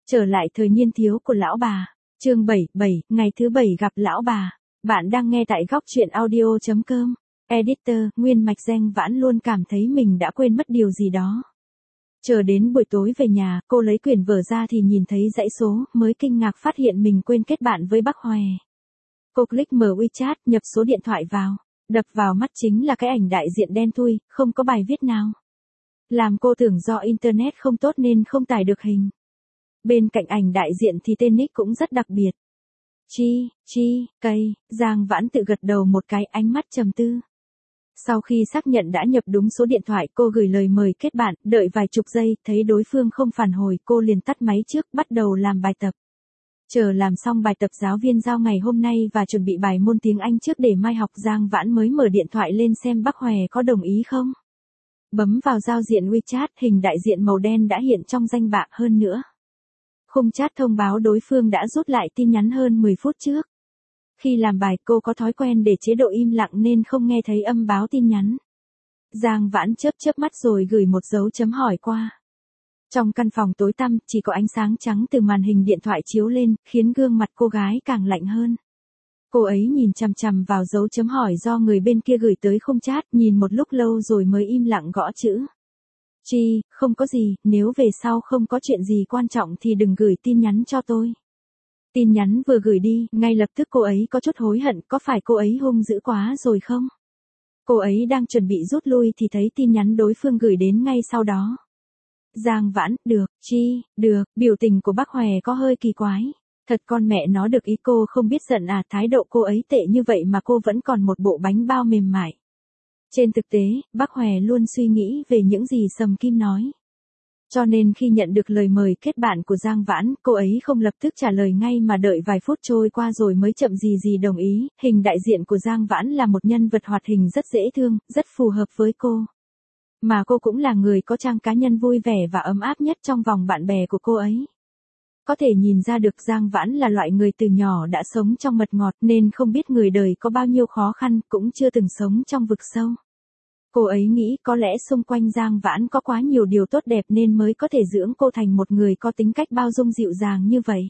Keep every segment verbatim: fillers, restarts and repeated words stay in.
Trở lại thời niên thiếu của lão bà. Chương bảy mươi bảy, ngày thứ bảy gặp lão bà. Bạn đang nghe tại góc truyện audio chấm com. Editor, Nguyên Mạch Danh Vãn luôn cảm thấy mình đã quên mất điều gì đó. Chờ đến buổi tối về nhà, cô lấy quyển vở ra thì nhìn thấy dãy số, mới kinh ngạc phát hiện mình quên kết bạn với bác Hòe. Cô click mở WeChat, nhập số điện thoại vào. Đập vào mắt chính là cái ảnh đại diện đen thui, không có bài viết nào. Làm cô tưởng do Internet không tốt nên không tải được hình. Bên cạnh ảnh đại diện thì tên nick cũng rất đặc biệt. Chi, chi, cây, Giang Vãn tự gật đầu một cái, ánh mắt trầm tư. Sau khi xác nhận đã nhập đúng số điện thoại, cô gửi lời mời kết bạn, đợi vài chục giây, thấy đối phương không phản hồi, cô liền tắt máy trước, bắt đầu làm bài tập. Chờ làm xong bài tập giáo viên giao ngày hôm nay và chuẩn bị bài môn tiếng Anh trước để mai học, Giang Vãn mới mở điện thoại lên xem bác Hòe có đồng ý không. Bấm vào giao diện WeChat, hình đại diện màu đen đã hiện trong danh bạ. Hơn nữa, khung chat thông báo đối phương đã rút lại tin nhắn hơn mười phút trước. Khi làm bài, cô có thói quen để chế độ im lặng nên không nghe thấy âm báo tin nhắn. Giang Vãn chớp chớp mắt rồi gửi một dấu chấm hỏi qua. Trong căn phòng tối tăm, chỉ có ánh sáng trắng từ màn hình điện thoại chiếu lên, khiến gương mặt cô gái càng lạnh hơn. Cô ấy nhìn chằm chằm vào dấu chấm hỏi do người bên kia gửi tới khung chat, nhìn một lúc lâu rồi mới im lặng gõ chữ. Chi, không có gì, nếu về sau không có chuyện gì quan trọng thì đừng gửi tin nhắn cho tôi. Tin nhắn vừa gửi đi, ngay lập tức cô ấy có chút hối hận, có phải cô ấy hung dữ quá rồi không? Cô ấy đang chuẩn bị rút lui thì thấy tin nhắn đối phương gửi đến ngay sau đó. Giang Vãn, được, Chi, được, biểu tình của bác Hòe có hơi kỳ quái. Thật con mẹ nó được ý, cô không biết giận à, thái độ cô ấy tệ như vậy mà cô vẫn còn một bộ bánh bao mềm mại. Trên thực tế, bác Hòe luôn suy nghĩ về những gì Sầm Kim nói. Cho nên khi nhận được lời mời kết bạn của Giang Vãn, cô ấy không lập tức trả lời ngay mà đợi vài phút trôi qua rồi mới chậm gì gì đồng ý. Hình đại diện của Giang Vãn là một nhân vật hoạt hình rất dễ thương, rất phù hợp với cô. Mà cô cũng là người có trang cá nhân vui vẻ và ấm áp nhất trong vòng bạn bè của cô ấy. Có thể nhìn ra được Giang Vãn là loại người từ nhỏ đã sống trong mật ngọt nên không biết người đời có bao nhiêu khó khăn, cũng chưa từng sống trong vực sâu. Cô ấy nghĩ có lẽ xung quanh Giang Vãn có quá nhiều điều tốt đẹp nên mới có thể dưỡng cô thành một người có tính cách bao dung dịu dàng như vậy.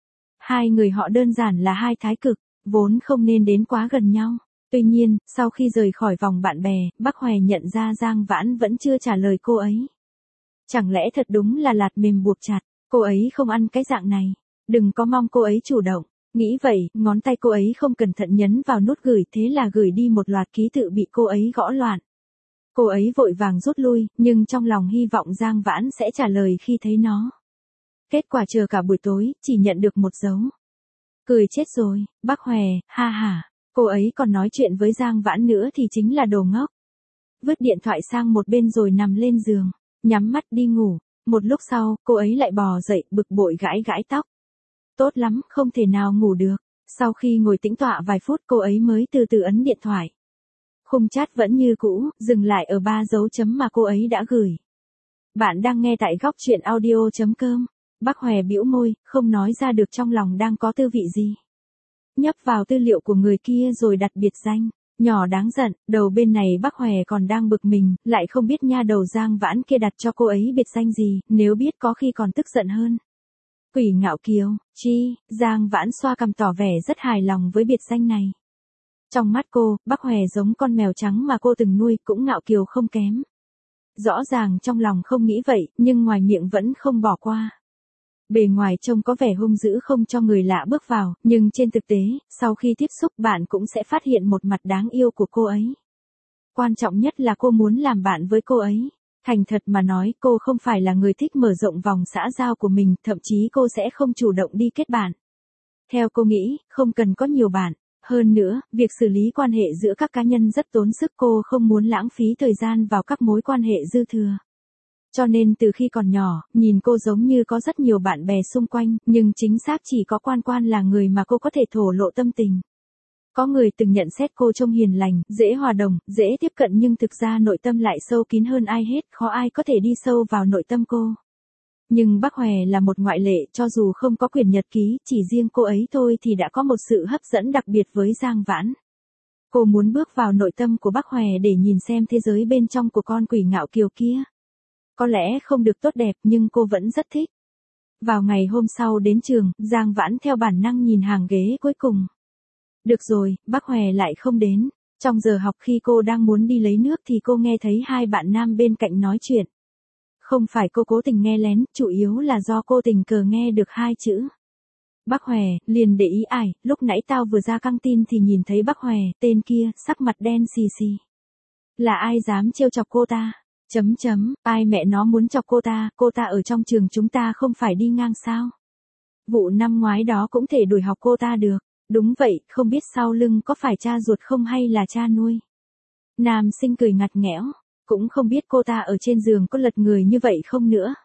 Hai người họ đơn giản là hai thái cực, vốn không nên đến quá gần nhau. Tuy nhiên, sau khi rời khỏi vòng bạn bè, bác Hòe nhận ra Giang Vãn vẫn chưa trả lời cô ấy. Chẳng lẽ thật đúng là lạt mềm buộc chặt, cô ấy không ăn cái dạng này. Đừng có mong cô ấy chủ động. Nghĩ vậy, ngón tay cô ấy không cẩn thận nhấn vào nút gửi, thế là gửi đi một loạt ký tự bị cô ấy gõ loạn. Cô ấy vội vàng rút lui, nhưng trong lòng hy vọng Giang Vãn sẽ trả lời khi thấy nó. Kết quả chờ cả buổi tối, chỉ nhận được một dấu. Cười chết rồi, bác Hòe, ha ha. Cô ấy còn nói chuyện với Giang Vãn nữa thì chính là đồ ngốc. Vứt điện thoại sang một bên rồi nằm lên giường, nhắm mắt đi ngủ. Một lúc sau, cô ấy lại bò dậy, bực bội gãi gãi tóc. Tốt lắm, không thể nào ngủ được. Sau khi ngồi tĩnh tọa vài phút, cô ấy mới từ từ ấn điện thoại. Khung chat vẫn như cũ, dừng lại ở ba dấu chấm mà cô ấy đã gửi. Bạn đang nghe tại góc truyện audio chấm com. Bác Hòe bĩu môi, không nói ra được trong lòng đang có tư vị gì. Nhấp vào tư liệu của người kia rồi đặt biệt danh. Nhỏ đáng giận, đầu bên này bác Hòe còn đang bực mình, lại không biết nha đầu Giang Vãn kia đặt cho cô ấy biệt danh gì, nếu biết có khi còn tức giận hơn. Quỷ ngạo kiều, Chi, Giang Vãn xoa cằm tỏ vẻ rất hài lòng với biệt danh này. Trong mắt cô, bác Hòe giống con mèo trắng mà cô từng nuôi, cũng ngạo kiều không kém. Rõ ràng trong lòng không nghĩ vậy, nhưng ngoài miệng vẫn không bỏ qua. Bề ngoài trông có vẻ hung dữ không cho người lạ bước vào, nhưng trên thực tế, sau khi tiếp xúc bạn cũng sẽ phát hiện một mặt đáng yêu của cô ấy. Quan trọng nhất là cô muốn làm bạn với cô ấy. Thành thật mà nói, cô không phải là người thích mở rộng vòng xã giao của mình, thậm chí cô sẽ không chủ động đi kết bạn. Theo cô nghĩ, không cần có nhiều bạn. Hơn nữa, việc xử lý quan hệ giữa các cá nhân rất tốn sức, cô không muốn lãng phí thời gian vào các mối quan hệ dư thừa. Cho nên từ khi còn nhỏ, nhìn cô giống như có rất nhiều bạn bè xung quanh, nhưng chính xác chỉ có Quan Quan là người mà cô có thể thổ lộ tâm tình. Có người từng nhận xét cô trông hiền lành, dễ hòa đồng, dễ tiếp cận nhưng thực ra nội tâm lại sâu kín hơn ai hết, khó ai có thể đi sâu vào nội tâm cô. Nhưng bác Hòe là một ngoại lệ, cho dù không có quyển nhật ký, chỉ riêng cô ấy thôi thì đã có một sự hấp dẫn đặc biệt với Giang Vãn. Cô muốn bước vào nội tâm của bác Hòe để nhìn xem thế giới bên trong của con quỷ ngạo kiều kia. Có lẽ không được tốt đẹp nhưng cô vẫn rất thích. Vào ngày hôm sau đến trường, Giang Vãn theo bản năng nhìn hàng ghế cuối cùng. Được rồi, bác Hòe lại không đến. Trong giờ học khi cô đang muốn đi lấy nước thì cô nghe thấy hai bạn nam bên cạnh nói chuyện. Không phải cô cố tình nghe lén, chủ yếu là do cô tình cờ nghe được hai chữ. Bác Hòe, liền để ý ải, lúc nãy tao vừa ra căng tin thì nhìn thấy bác Hòe, tên kia, sắc mặt đen xì xì. Là ai dám trêu chọc cô ta? Chấm chấm, ai mẹ nó muốn chọc cô ta, cô ta ở trong trường chúng ta không phải đi ngang sao? Vụ năm ngoái đó cũng thể đuổi học cô ta được. Đúng vậy, không biết sau lưng có phải cha ruột không hay là cha nuôi. Nam sinh cười ngặt nghẽo, cũng không biết cô ta ở trên giường có lật người như vậy không nữa.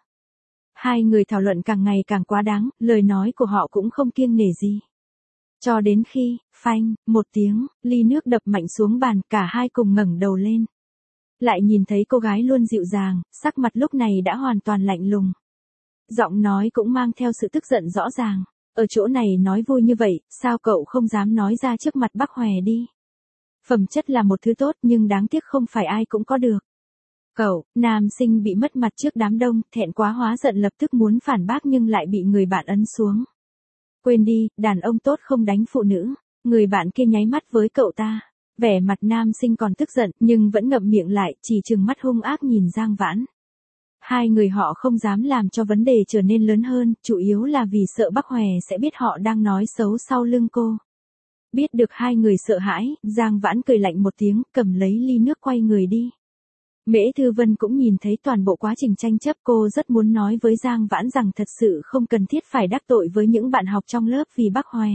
Hai người thảo luận càng ngày càng quá đáng, lời nói của họ cũng không kiêng nể gì. Cho đến khi, phanh, một tiếng, ly nước đập mạnh xuống bàn, cả hai cùng ngẩng đầu lên. Lại nhìn thấy cô gái luôn dịu dàng, sắc mặt lúc này đã hoàn toàn lạnh lùng. Giọng nói cũng mang theo sự tức giận rõ ràng. Ở chỗ này nói vui như vậy, sao cậu không dám nói ra trước mặt bác Hòe đi? Phẩm chất là một thứ tốt nhưng đáng tiếc không phải ai cũng có được. Cậu, nam sinh bị mất mặt trước đám đông, thẹn quá hóa giận lập tức muốn phản bác nhưng lại bị người bạn ấn xuống. Quên đi, đàn ông tốt không đánh phụ nữ. Người bạn kia nháy mắt với cậu ta. Vẻ mặt nam sinh còn tức giận nhưng vẫn ngậm miệng lại, chỉ trừng mắt hung ác nhìn Giang Vãn. Hai người họ không dám làm cho vấn đề trở nên lớn hơn, chủ yếu là vì sợ bác Hòe sẽ biết họ đang nói xấu sau lưng cô. Biết được hai người sợ hãi, Giang Vãn cười lạnh một tiếng, cầm lấy ly nước quay người đi. Mễ Thư Vân cũng nhìn thấy toàn bộ quá trình tranh chấp, cô rất muốn nói với Giang Vãn rằng thật sự không cần thiết phải đắc tội với những bạn học trong lớp vì bác Hòe.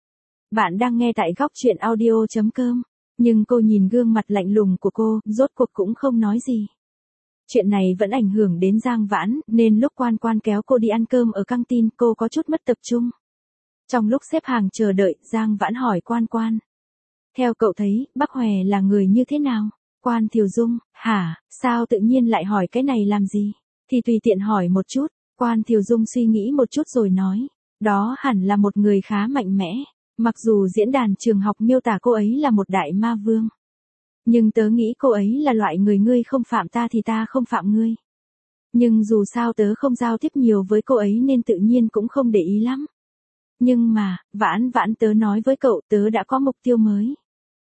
Bạn đang nghe tại góc truyện audio chấm com, nhưng cô nhìn gương mặt lạnh lùng của cô, rốt cuộc cũng không nói gì. Chuyện này vẫn ảnh hưởng đến Giang Vãn, nên lúc Quan Quan kéo cô đi ăn cơm ở căng tin, cô có chút mất tập trung. Trong lúc xếp hàng chờ đợi, Giang Vãn hỏi Quan Quan. Theo cậu thấy, bác Hòe là người như thế nào? Quan Thiều Dung, hả, sao tự nhiên lại hỏi cái này làm gì? Thì tùy tiện hỏi một chút. Quan Thiều Dung suy nghĩ một chút rồi nói. Đó hẳn là một người khá mạnh mẽ. Mặc dù diễn đàn trường học miêu tả cô ấy là một đại ma vương. Nhưng tớ nghĩ cô ấy là loại người ngươi không phạm ta thì ta không phạm ngươi. Nhưng dù sao tớ không giao tiếp nhiều với cô ấy nên tự nhiên cũng không để ý lắm. Nhưng mà, Vãn Vãn tớ nói với cậu tớ đã có mục tiêu mới.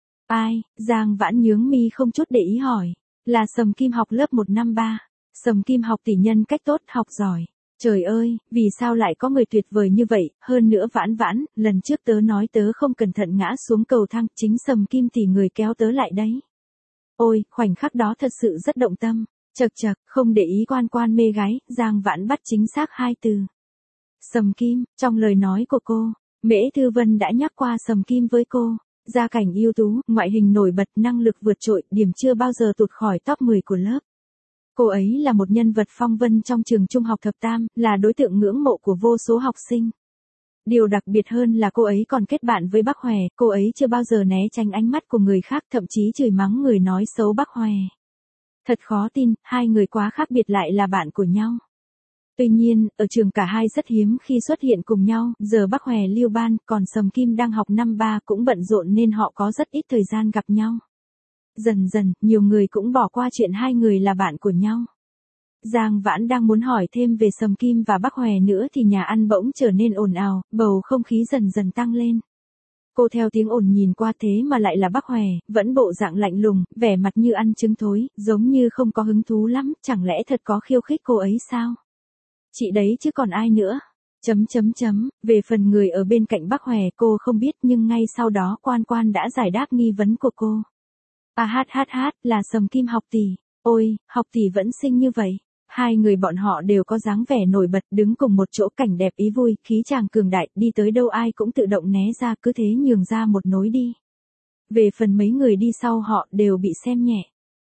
Ai? Giang Vãn nhướng mi không chút để ý hỏi. Là Sầm Kim học lớp một năm ba. Sầm Kim học tỷ nhân cách tốt, học giỏi. Trời ơi, vì sao lại có người tuyệt vời như vậy, hơn nữa Vãn Vãn, lần trước tớ nói tớ không cẩn thận ngã xuống cầu thang, chính Sầm Kim tỷ người kéo tớ lại đấy. Ôi, khoảnh khắc đó thật sự rất động tâm. Chật chật, không để ý Quan Quan mê gái, Giang Vãn bắt chính xác hai từ. Sầm Kim, trong lời nói của cô, Mễ Thư Vân đã nhắc qua Sầm Kim với cô. Gia cảnh ưu tú, ngoại hình nổi bật, năng lực vượt trội, điểm chưa bao giờ tụt khỏi top mười của lớp. Cô ấy là một nhân vật phong vân trong trường trung học thập tam, là đối tượng ngưỡng mộ của vô số học sinh. Điều đặc biệt hơn là cô ấy còn kết bạn với bác Hòe, cô ấy chưa bao giờ né tránh ánh mắt của người khác, thậm chí chửi mắng người nói xấu bác Hòe. Thật khó tin, hai người quá khác biệt lại là bạn của nhau. Tuy nhiên, ở trường cả hai rất hiếm khi xuất hiện cùng nhau, giờ bác Hòe lưu ban, còn Sầm Kim đang học năm ba cũng bận rộn nên họ có rất ít thời gian gặp nhau. Dần dần, nhiều người cũng bỏ qua chuyện hai người là bạn của nhau. Giang Vãn đang muốn hỏi thêm về Sầm Kim và bác Hòe nữa thì nhà ăn bỗng trở nên ồn ào, bầu không khí dần dần tăng lên. Cô theo tiếng ồn nhìn qua thế mà lại là bác Hòe, vẫn bộ dạng lạnh lùng, vẻ mặt như ăn trứng thối, giống như không có hứng thú lắm, chẳng lẽ thật có khiêu khích cô ấy sao? Chị đấy chứ còn ai nữa? Chấm chấm chấm, về phần người ở bên cạnh bác Hòe cô không biết nhưng ngay sau đó Quan Quan đã giải đáp nghi vấn của cô. À hát hát hát, là Sầm Kim học tỷ. Ôi, học tỷ vẫn xinh như vậy. Hai người bọn họ đều có dáng vẻ nổi bật, đứng cùng một chỗ, cảnh đẹp ý vui, khí chàng cường đại, đi tới đâu ai cũng tự động né ra, cứ thế nhường ra một nối đi. Về phần mấy người đi sau họ đều bị xem nhẹ.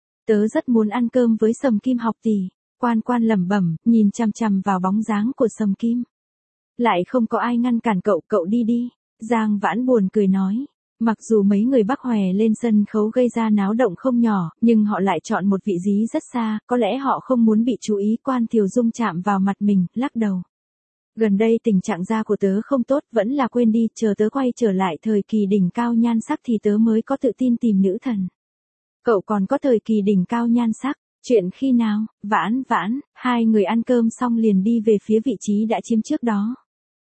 Tớ rất muốn ăn cơm với Sầm Kim học tỷ. Quan Quan lẩm bẩm, nhìn chằm chằm vào bóng dáng của Sầm Kim. Lại không có ai ngăn cản cậu, cậu đi đi. Giang Vãn buồn cười nói. Mặc dù mấy người bác Hòe lên sân khấu gây ra náo động không nhỏ, nhưng họ lại chọn một vị trí rất xa, có lẽ họ không muốn bị chú ý. Quan Thiều Dung chạm vào mặt mình, lắc đầu. Gần đây tình trạng da của tớ không tốt, vẫn là quên đi, chờ tớ quay trở lại thời kỳ đỉnh cao nhan sắc thì tớ mới có tự tin tìm nữ thần. Cậu còn có thời kỳ đỉnh cao nhan sắc, Chuyện khi nào, Vãn Vãn, hai người ăn cơm xong liền đi về phía vị trí đã chiếm trước đó.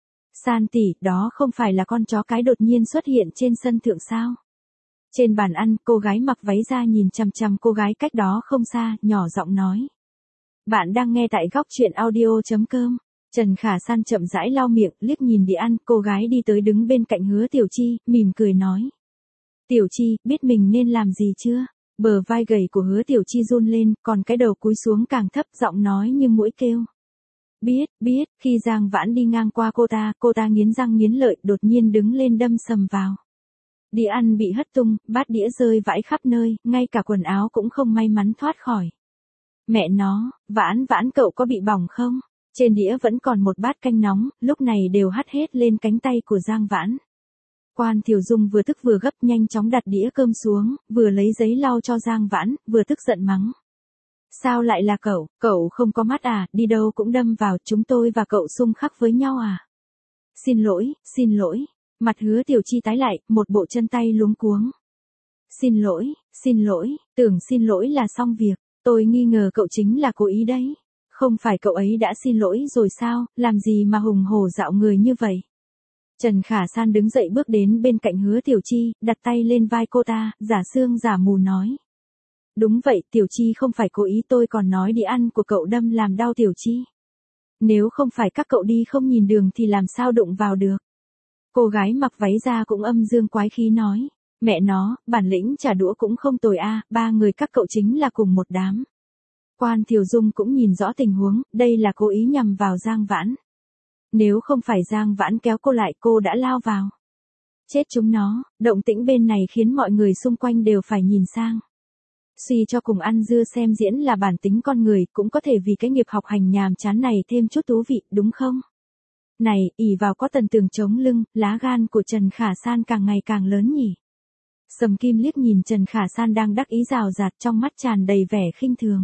San tỷ, đó không phải là con chó cái đột nhiên xuất hiện trên sân thượng sao? Trên bàn ăn, cô gái mặc váy da nhìn chằm chằm cô gái cách đó không xa, nhỏ giọng nói. Bạn đang nghe tại góc chuyện audio.com. Trần Khả San chậm rãi lau miệng, liếc nhìn đĩa ăn, cô gái đi tới đứng bên cạnh Hứa Tiểu Chi, mỉm cười nói. Tiểu Chi, biết mình nên làm gì chưa? Bờ vai gầy của Hứa Tiểu Chi run lên, còn cái đầu cúi xuống càng thấp, giọng nói như muỗi kêu. Biết, biết, khi Giang Vãn đi ngang qua cô ta, cô ta nghiến răng nghiến lợi, đột nhiên đứng lên đâm sầm vào. Đĩa ăn bị hất tung, bát đĩa rơi vãi khắp nơi, ngay cả quần áo cũng không may mắn thoát khỏi. Mẹ nó, Vãn Vãn cậu có bị bỏng không? Trên đĩa vẫn còn một bát canh nóng, lúc này đều hắt hết lên cánh tay của Giang Vãn. Quan Thiều Dung vừa tức vừa gấp nhanh chóng đặt đĩa cơm xuống, vừa lấy giấy lau cho Giang Vãn, vừa tức giận mắng. Sao lại là cậu, cậu không có mắt à, đi đâu cũng đâm vào, chúng tôi và cậu xung khắc với nhau à? Xin lỗi, xin lỗi. Mặt Hứa Tiểu Chi tái lại, một bộ chân tay luống cuống. Xin lỗi, xin lỗi, tưởng xin lỗi là xong việc, tôi nghi ngờ cậu chính là cố ý đấy. Không phải cậu ấy đã xin lỗi rồi sao, làm gì mà hùng hổ dạo người như vậy? Trần Khả San đứng dậy bước đến bên cạnh Hứa Tiểu Chi, đặt tay lên vai cô ta, giả sương giả mù nói. Đúng vậy, Tiểu Chi không phải cố ý, tôi còn nói đĩa ăn của cậu đâm làm đau Tiểu Chi. Nếu không phải các cậu đi không nhìn đường thì làm sao đụng vào được. Cô gái mặc váy da cũng âm dương quái khí nói. Mẹ nó, bản lĩnh trả đũa cũng không tồi a, ba người các cậu chính là cùng một đám. Quan Thiều Dung cũng nhìn rõ tình huống, đây là cố ý nhằm vào Giang Vãn. Nếu không phải Giang Vãn kéo cô lại, cô đã lao vào. Chết chúng nó, động tĩnh bên này khiến mọi người xung quanh đều phải nhìn sang. Suy cho cùng ăn dưa xem diễn là bản tính con người, cũng có thể vì cái nghiệp học hành nhàm chán này thêm chút thú vị, đúng không? Này, ỷ vào có Tần Tường chống lưng, lá gan của Trần Khả San càng ngày càng lớn nhỉ. Sầm Kim liếc nhìn Trần Khả San đang đắc ý rào rạt, trong mắt tràn đầy vẻ khinh thường.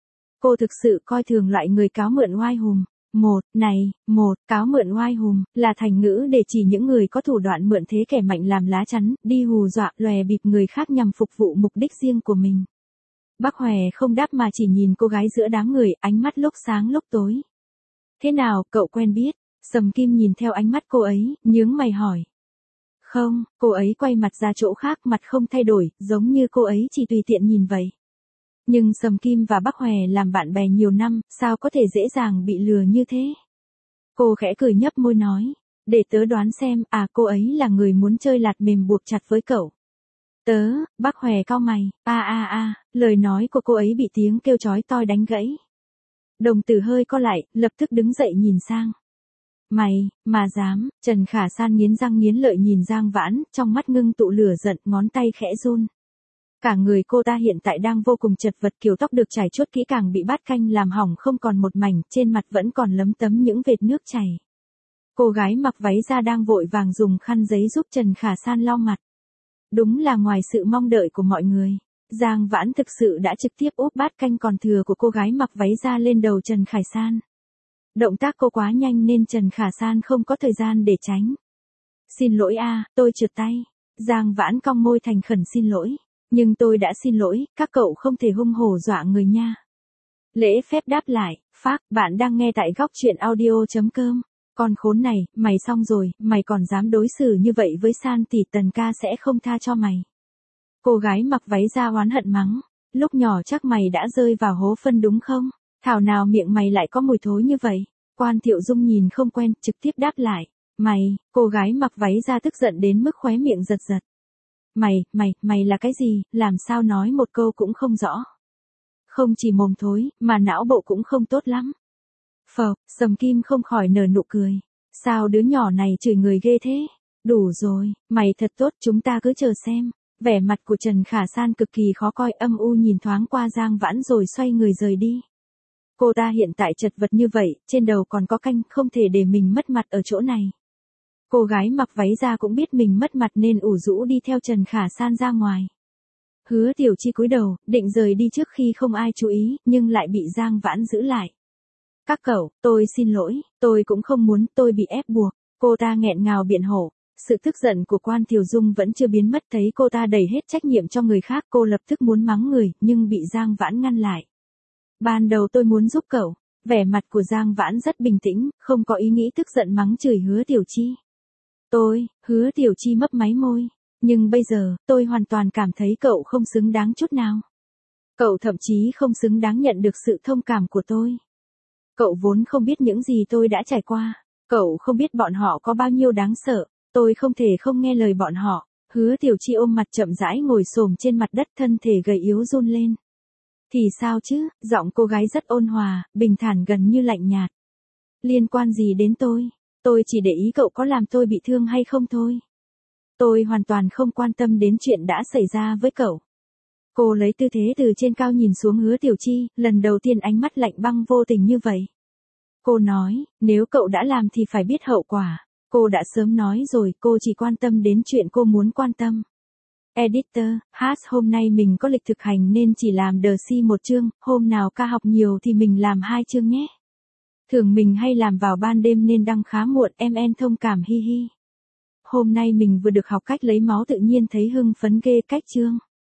Cô thực sự coi thường loại người cáo mượn oai hùm. Một, này, một, cáo mượn oai hùm, là thành ngữ để chỉ những người có thủ đoạn mượn thế kẻ mạnh làm lá chắn, đi hù dọa, lòe bịp người khác nhằm phục vụ mục đích riêng của mình. Bác Hòe không đáp mà chỉ nhìn cô gái giữa đám người, ánh mắt lúc sáng lúc tối. Thế nào, cậu quen biết? Sầm Kim nhìn theo ánh mắt cô ấy, nhướng mày hỏi. Không, cô ấy quay mặt ra chỗ khác, mặt không thay đổi, giống như cô ấy chỉ tùy tiện nhìn vậy. Nhưng Sầm Kim và Bác Hòe làm bạn bè nhiều năm, sao có thể dễ dàng bị lừa như thế? Cô khẽ cười nhấp môi nói, để tớ đoán xem, à cô ấy là người muốn chơi lạt mềm buộc chặt với cậu. Tớ, Bác Hòe cau mày, a a a, lời nói của cô ấy bị tiếng kêu chói tai đánh gãy. Đồng tử hơi co lại, lập tức đứng dậy nhìn sang. Mày, mà dám, Trần Khả San nghiến răng nghiến lợi nhìn Giang Vãn, trong mắt ngưng tụ lửa giận, ngón tay khẽ run. Cả người cô ta hiện tại đang vô cùng chật vật, kiểu tóc được trải chuốt kỹ càng bị bát canh làm hỏng không còn một mảnh, trên mặt vẫn còn lấm tấm những vệt nước chảy. Cô gái mặc váy da đang vội vàng dùng khăn giấy giúp Trần Khả San lau mặt. Đúng là ngoài sự mong đợi của mọi người, Giang Vãn thực sự đã trực tiếp úp bát canh còn thừa của cô gái mặc váy da lên đầu Trần Khả San. Động tác cô quá nhanh nên Trần Khả San không có thời gian để tránh. Xin lỗi a, tôi trượt tay. Giang Vãn cong môi thành khẩn xin lỗi. Nhưng tôi đã xin lỗi, các cậu không thể hung hổ dọa người nha. Lễ phép đáp lại, phác, bạn đang nghe tại góc chuyện audio.com. Con khốn này, mày xong rồi, mày còn dám đối xử như vậy với San tỷ, Tần ca sẽ không tha cho mày. Cô gái mặc váy da oán hận mắng, lúc nhỏ chắc mày đã rơi vào hố phân đúng không? Thảo nào miệng mày lại có mùi thối như vậy? Quan Thiệu Dung nhìn không quen, trực tiếp đáp lại, mày, cô gái mặc váy da tức giận đến mức khóe miệng giật giật. Mày, mày, mày là cái gì, làm sao nói một câu cũng không rõ. Không chỉ mồm thối, mà não bộ cũng không tốt lắm. Phờ, Sầm Kim không khỏi nở nụ cười. Sao đứa nhỏ này chửi người ghê thế? Đủ rồi, mày thật tốt, chúng ta cứ chờ xem. Vẻ mặt của Trần Khả San cực kỳ khó coi, âm u nhìn thoáng qua Giang Vãn rồi xoay người rời đi. Cô ta hiện tại chật vật như vậy, trên đầu còn có canh, không thể để mình mất mặt ở chỗ này. Cô gái mặc váy da cũng biết mình mất mặt nên ủ rũ đi theo Trần Khả San ra ngoài. Hứa Tiểu Chi cúi đầu, định rời đi trước khi không ai chú ý, nhưng lại bị Giang Vãn giữ lại. Các cậu, tôi xin lỗi, tôi cũng không muốn, tôi bị ép buộc. Cô ta nghẹn ngào biện hộ. Sự tức giận của Quan Thiều Dung vẫn chưa biến mất, thấy cô ta đẩy hết trách nhiệm cho người khác, cô lập tức muốn mắng người, nhưng bị Giang Vãn ngăn lại. Ban đầu tôi muốn giúp cậu. Vẻ mặt của Giang Vãn rất bình tĩnh, không có ý nghĩ tức giận mắng chửi Hứa Tiểu Chi. Tôi, Hứa Tiểu Chi mấp máy môi. Nhưng bây giờ, tôi hoàn toàn cảm thấy cậu không xứng đáng chút nào. Cậu thậm chí không xứng đáng nhận được sự thông cảm của tôi. Cậu vốn không biết những gì tôi đã trải qua. Cậu không biết bọn họ có bao nhiêu đáng sợ. Tôi không thể không nghe lời bọn họ. Hứa Tiểu Chi ôm mặt chậm rãi ngồi xổm trên mặt đất, thân thể gầy yếu run lên. Thì sao chứ, giọng cô gái rất ôn hòa, bình thản gần như lạnh nhạt. Liên quan gì đến tôi? Tôi chỉ để ý cậu có làm tôi bị thương hay không thôi. Tôi hoàn toàn không quan tâm đến chuyện đã xảy ra với cậu. Cô lấy tư thế từ trên cao nhìn xuống Hứa Tiểu Chi, lần đầu tiên ánh mắt lạnh băng vô tình như vậy. Cô nói, nếu cậu đã làm thì phải biết hậu quả. Cô đã sớm nói rồi, cô chỉ quan tâm đến chuyện cô muốn quan tâm. Editor, hát hôm nay mình có lịch thực hành nên chỉ làm đờ si một chương, hôm nào ca học nhiều thì mình làm hai chương nhé. Thường mình hay làm vào ban đêm nên đăng khá muộn, em en thông cảm hi hi. Hôm nay mình vừa được học cách lấy máu tự nhiên thấy hưng phấn ghê cách chương.